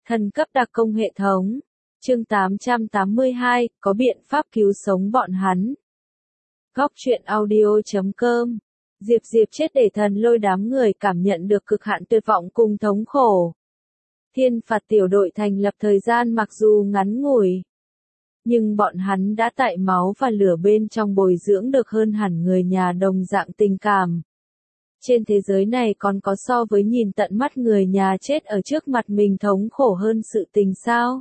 Thần cấp đặc công hệ thống. Chương 882, có biện pháp cứu sống bọn hắn. Góc truyện audio.com. Diệp chết để thần lôi đám người cảm nhận được cực hạn tuyệt vọng cùng thống khổ. Thiên phạt tiểu đội thành lập thời gian mặc dù ngắn ngủi, nhưng bọn hắn đã tại máu và lửa bên trong bồi dưỡng được hơn hẳn người nhà đồng dạng tình cảm. Trên thế giới này còn có so với nhìn tận mắt người nhà chết ở trước mặt mình thống khổ hơn sự tình sao?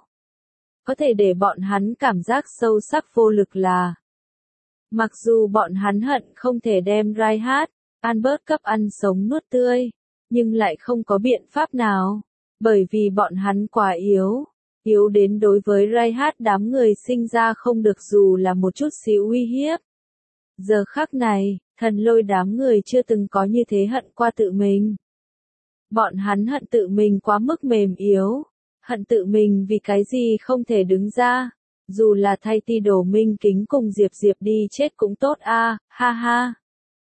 Có thể để bọn hắn cảm giác sâu sắc vô lực là, mặc dù bọn hắn hận không thể đem Reinhardt, Albert cấp ăn sống nuốt tươi, nhưng lại không có biện pháp nào, bởi vì bọn hắn quá yếu đến đối với Reinhardt đám người sinh ra không được dù là một chút xíu uy hiếp. Giờ khắc này, thần lôi đám người chưa từng có như thế hận qua tự mình. Bọn hắn hận tự mình quá mức mềm yếu, hận tự mình vì cái gì không thể đứng ra, dù là thay ti đồ minh kính cùng Diệp đi chết cũng tốt a, ha ha.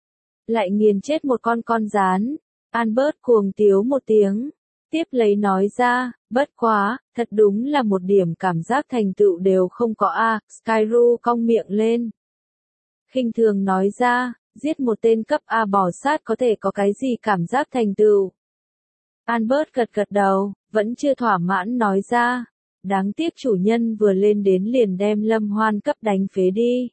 Lại nghiền chết một con rán, Albert cuồng tiếu một tiếng, tiếp lấy nói ra, bất quá, thật đúng là một điểm cảm giác thành tựu đều không có a, Skyru cong miệng lên. Khinh thường nói ra, giết một tên cấp A bò sát có thể có cái gì cảm giác thành tựu. Albert gật đầu, vẫn chưa thỏa mãn nói ra, đáng tiếc chủ nhân vừa lên đến liền đem Lâm Hoan cấp đánh phế đi.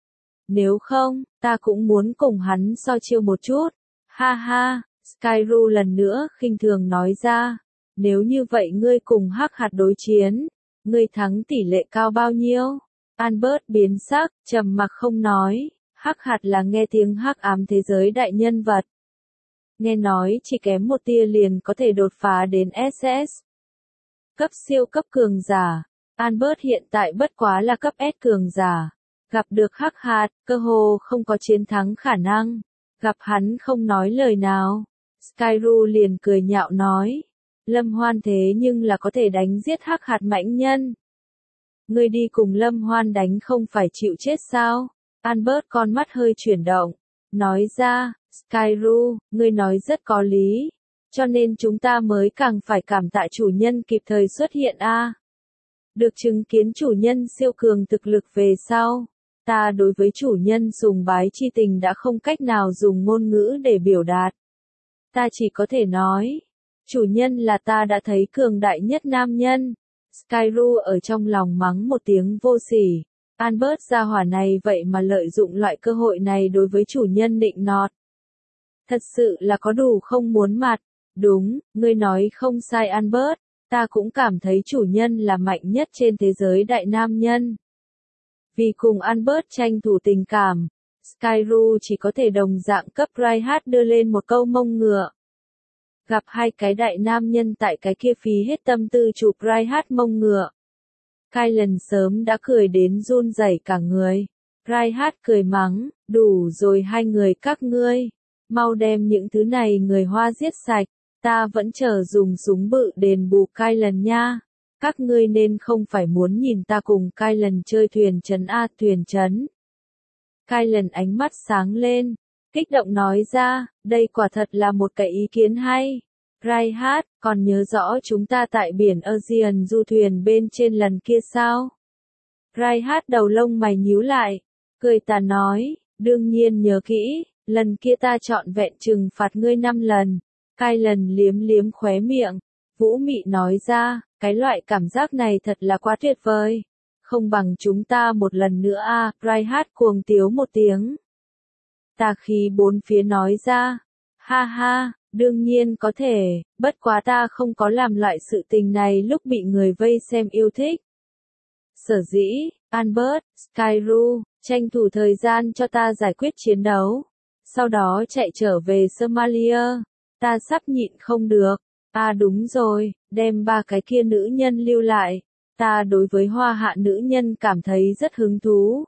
Nếu không, ta cũng muốn cùng hắn so chiêu một chút, ha ha, Skyru lần nữa khinh thường nói ra, nếu như vậy ngươi cùng Hắc Hạt đối chiến, ngươi thắng tỷ lệ cao bao nhiêu? Albert biến sắc, trầm mặc không nói. Hắc Hạt là nghe tiếng hắc ám thế giới đại nhân vật. Nghe nói chỉ kém một tia liền có thể đột phá đến SS. Cấp siêu cấp cường giả. Albert hiện tại bất quá là cấp S cường giả. Gặp được Hắc Hạt, cơ hồ không có chiến thắng khả năng. Gặp hắn không nói lời nào. Skyru liền cười nhạo nói. Lâm Hoan thế nhưng là có thể đánh giết Hắc Hạt mãnh nhân. Ngươi đi cùng Lâm Hoan đánh không phải chịu chết sao? Albert con mắt hơi chuyển động, nói ra, Skyru, ngươi nói rất có lý, cho nên chúng ta mới càng phải cảm tạ chủ nhân kịp thời xuất hiện a. Được chứng kiến chủ nhân siêu cường thực lực về sau, ta đối với chủ nhân sùng bái chi tình đã không cách nào dùng ngôn ngữ để biểu đạt. Ta chỉ có thể nói, chủ nhân là ta đã thấy cường đại nhất nam nhân. Skyru ở trong lòng mắng một tiếng vô sỉ. Albert gia hỏa này vậy mà lợi dụng loại cơ hội này đối với chủ nhân nịnh nọt. Thật sự là có đủ không muốn mặt. Đúng, ngươi nói không sai Albert, ta cũng cảm thấy chủ nhân là mạnh nhất trên thế giới đại nam nhân. Vì cùng Albert tranh thủ tình cảm, Skyru chỉ có thể đồng dạng cấp Reinhardt đưa lên một câu mông ngựa. Gặp hai cái đại nam nhân tại cái kia phí hết tâm tư chụp Reinhardt mông ngựa. Kylan sớm đã cười đến run rẩy cả người. Reinhardt cười mắng, đủ rồi hai người các ngươi. Mau đem những thứ này người Hoa giết sạch, ta vẫn chờ dùng súng bự đền bù Kylan nha. Các ngươi nên không phải muốn nhìn ta cùng Kylan chơi thuyền trấn a thuyền trấn. Kylan ánh mắt sáng lên, kích động nói ra, đây quả thật là một cái ý kiến hay. Reinhardt, còn nhớ rõ chúng ta tại biển Aegean du thuyền bên trên lần kia sao? Reinhardt đầu lông mày nhíu lại, cười tà nói, đương nhiên nhớ kỹ, lần kia ta trọn vẹn trừng phạt ngươi 5 lần. Kylan liếm khóe miệng, vũ mị nói ra, cái loại cảm giác này thật là quá tuyệt vời. Không bằng chúng ta một lần nữa a, Reinhardt cuồng tiếu một tiếng. Tà khí bốn phía nói ra, ha ha. Đương nhiên có thể, bất quá ta không có làm loại sự tình này lúc bị người vây xem yêu thích. Sở dĩ, Albert, Skyru, tranh thủ thời gian cho ta giải quyết chiến đấu. Sau đó chạy trở về Somalia. Ta sắp nhịn không được. À đúng rồi, đem ba cái kia nữ nhân lưu lại. Ta đối với hoa hạ nữ nhân cảm thấy rất hứng thú.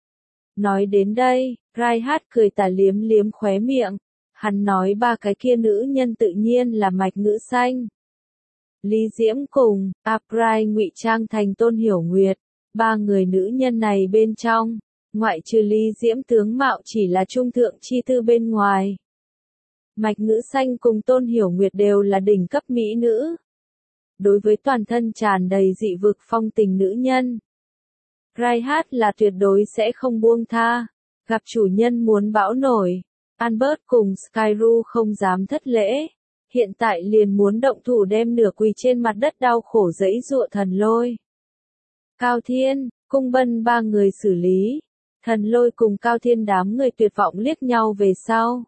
Nói đến đây, Reinhardt cười tà liếm khóe miệng. Hắn nói ba cái kia nữ nhân tự nhiên là Mạch Ngữ Xanh, Lý Diễm cùng Aprai ngụy trang thành Tôn Hiểu Nguyệt. Ba người nữ nhân này bên trong, ngoại trừ Lý Diễm tướng mạo chỉ là trung thượng chi tư bên ngoài. Mạch Ngữ Xanh cùng Tôn Hiểu Nguyệt đều là đỉnh cấp mỹ nữ. đối với toàn thân tràn đầy dị vực phong tình nữ nhân. Reinhardt là tuyệt đối sẽ không buông tha, gặp chủ nhân muốn bão nổi. Albert cùng Skyru không dám thất lễ, hiện tại liền muốn động thủ đem nửa quỳ trên mặt đất đau khổ giãy giụa Thần Lôi. Cao Thiên, Cung Bân ba người xử lý, Thần Lôi cùng Cao Thiên đám người tuyệt vọng liếc nhau về sau.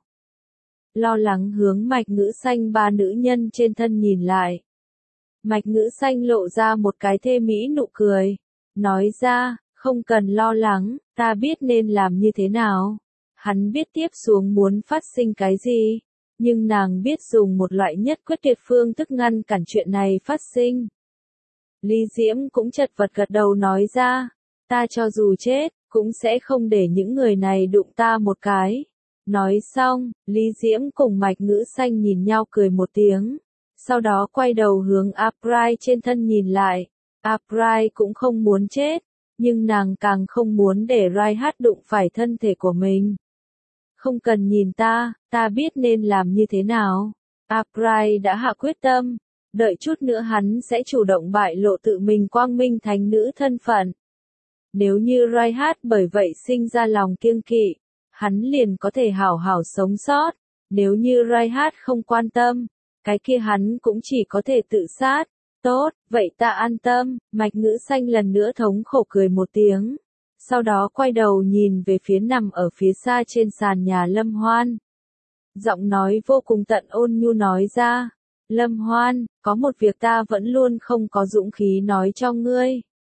Lo lắng hướng Mạch Ngữ Xanh ba nữ nhân trên thân nhìn lại. Mạch Ngữ Xanh lộ ra một cái thê mỹ nụ cười, nói ra, không cần lo lắng, ta biết nên làm như thế nào. Hắn biết tiếp xuống muốn phát sinh cái gì, nhưng nàng biết dùng một loại nhất quyết tuyệt phương thức ngăn cản chuyện này phát sinh. Ly Diễm cũng chật vật gật đầu nói ra, ta cho dù chết, cũng sẽ không để những người này đụng ta một cái. Nói xong, Ly Diễm cùng Mạch Ngữ Xanh nhìn nhau cười một tiếng, sau đó quay đầu hướng Upright trên thân nhìn lại. Upright cũng không muốn chết, nhưng nàng càng không muốn để Reinhardt đụng phải thân thể của mình. Không cần nhìn ta biết nên làm như thế nào. Upright đã hạ quyết tâm, đợi chút nữa hắn sẽ chủ động bại lộ tự mình quang minh thánh nữ thân phận. Nếu như Reinhardt bởi vậy sinh ra lòng kiêng kỵ, hắn liền có thể hảo hảo sống sót. Nếu như Reinhardt không quan tâm, cái kia hắn cũng chỉ có thể tự sát. Tốt, vậy ta an tâm. Mạch Ngữ Xanh lần nữa thống khổ cười một tiếng. Sau đó quay đầu nhìn về phía nằm ở phía xa trên sàn nhà Lâm Hoan. Giọng nói vô cùng tận ôn nhu nói ra. Lâm Hoan, có một việc ta vẫn luôn không có dũng khí nói cho ngươi.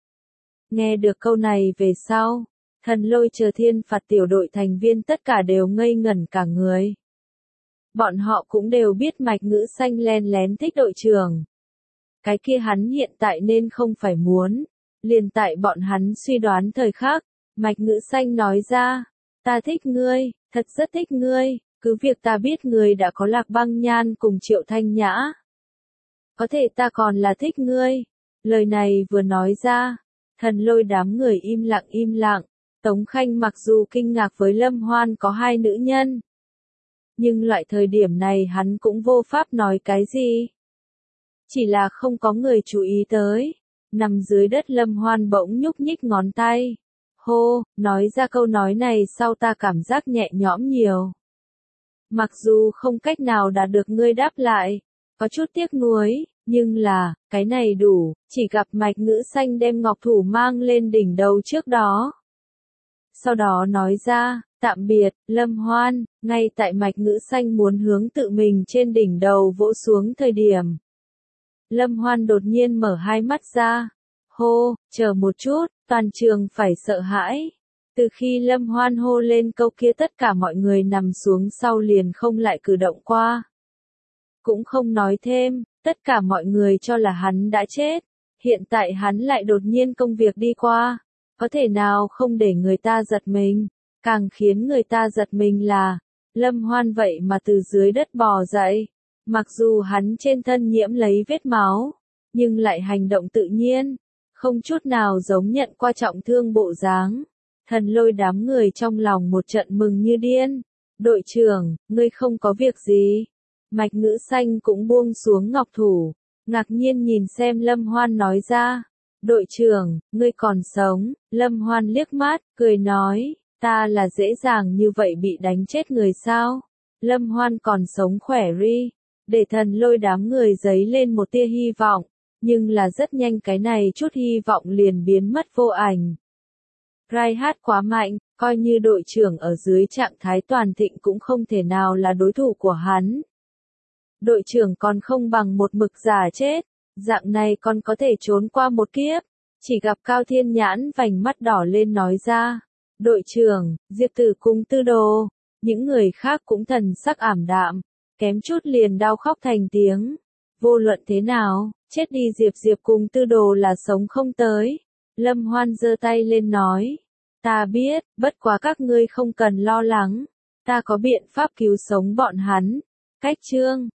Nghe được câu này về sau, Thần Lôi chờ thiên phạt tiểu đội thành viên tất cả đều ngây ngẩn cả người. Bọn họ cũng đều biết Mạch Ngữ Xanh len lén thích đội trưởng. Cái kia hắn hiện tại nên không phải muốn. Liền tại bọn hắn suy đoán thời khắc, Mạch Ngữ Xanh nói ra, ta thích ngươi, thật rất thích ngươi, cứ việc ta biết ngươi đã có Lạc Băng Nhan cùng Triệu Thanh Nhã. Có thể ta còn là thích ngươi. Lời này vừa nói ra, Thần Lôi đám người im lặng. Tống Khanh mặc dù kinh ngạc với Lâm Hoan có hai nữ nhân, nhưng loại thời điểm này hắn cũng vô pháp nói cái gì. Chỉ là không có người chú ý tới. Nằm dưới đất Lâm Hoan bỗng nhúc nhích ngón tay. Hô, nói ra câu nói này sau ta cảm giác nhẹ nhõm nhiều. Mặc dù không cách nào đạt được ngươi đáp lại, có chút tiếc nuối, nhưng là, cái này đủ, chỉ gặp Mạch Ngữ Xanh đem ngọc thủ mang lên đỉnh đầu trước đó. Sau đó nói ra, tạm biệt, Lâm Hoan, ngay tại Mạch Ngữ Xanh muốn hướng tự mình trên đỉnh đầu vỗ xuống thời điểm. Lâm Hoan đột nhiên mở hai mắt ra. Hô, chờ một chút, toàn trường phải sợ hãi. Từ khi Lâm Hoan hô lên câu kia tất cả mọi người nằm xuống sau liền không lại cử động qua. Cũng không nói thêm, tất cả mọi người cho là hắn đã chết. Hiện tại hắn lại đột nhiên công việc đi qua. Có thể nào không để người ta giật mình. Càng khiến người ta giật mình là, Lâm Hoan vậy mà từ dưới đất bò dậy. Mặc dù hắn trên thân nhiễm lấy vết máu, nhưng lại hành động tự nhiên, không chút nào giống nhận qua trọng thương bộ dáng. Thần Lôi đám người trong lòng một trận mừng như điên. Đội trưởng, ngươi không có việc gì. Mạch Ngữ Xanh cũng buông xuống ngọc thủ, ngạc nhiên nhìn xem Lâm Hoan nói ra. Đội trưởng, ngươi còn sống. Lâm Hoan liếc mắt, cười nói, ta là dễ dàng như vậy bị đánh chết người sao? Lâm Hoan còn sống khỏe ri. Để Thần Lôi đám người giấy lên một tia hy vọng, nhưng là rất nhanh cái này chút hy vọng liền biến mất vô ảnh. Reinhardt quá mạnh, coi như đội trưởng ở dưới trạng thái toàn thịnh cũng không thể nào là đối thủ của hắn. Đội trưởng còn không bằng một mực giả chết, dạng này còn có thể trốn qua một kiếp. Chỉ gặp Cao Thiên Nhãn vành mắt đỏ lên nói ra, đội trưởng, Diệp Tử cùng Tư Đồ, những người khác cũng thần sắc ảm đạm. Kém chút liền đau khóc thành tiếng. Vô luận thế nào, chết đi Diệp cùng Tư Đồ là sống không tới. Lâm Hoan giơ tay lên nói. Ta biết, bất quá các ngươi không cần lo lắng. Ta có biện pháp cứu sống bọn hắn. Cách chương